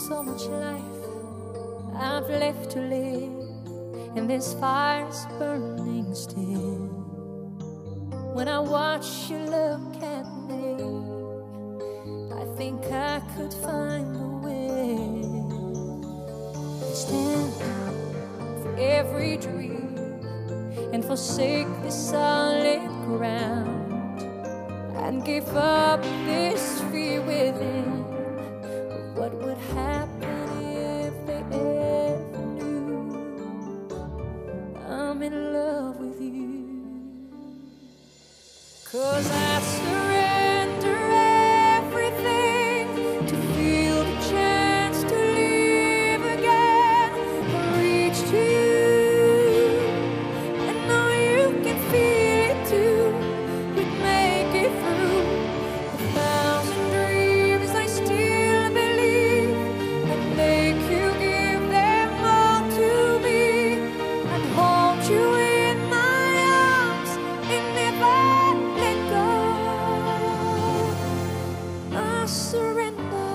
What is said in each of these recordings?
so much life I've left to live, and this fire's burning still. When I watch you look at me, I think I could find a way to stand for every dream and forsake the solid ground and give up this fear within. What would happen if they ever knew I'm in love with you? 'Cause I surrender everything to feel the chance to live again. I reach to you, I know you can feel it too. We'd make it through 1,000 dreams. I still believe I'd make you give them all to me. I'd hold you in my arms and never let go. I surrender.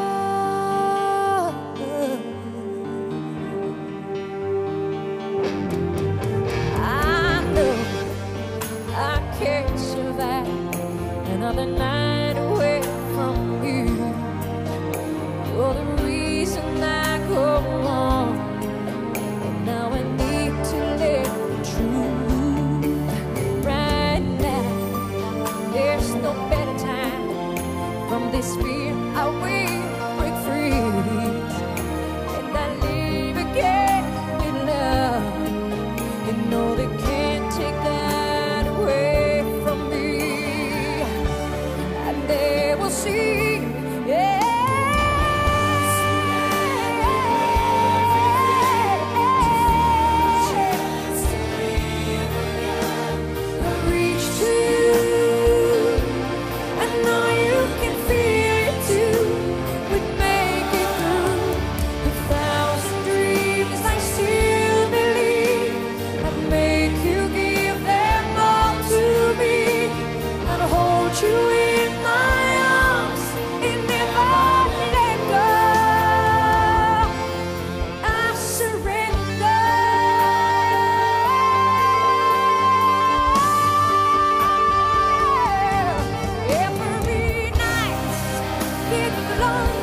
I know I can't survive another night away from you. You're the reason I go on, and now I need to live the truth. Right now, there's no better time. From this fear, I will break free, and I live again with love. You know they can't take that away from me, and they will see. Yeah. I reach to you, I know you can feel it too. We'd make it through 1,000 dreams. I still believe I'd make you give them all to me. I'd hold you in my arms and never let go. I surrender. Every night it belongs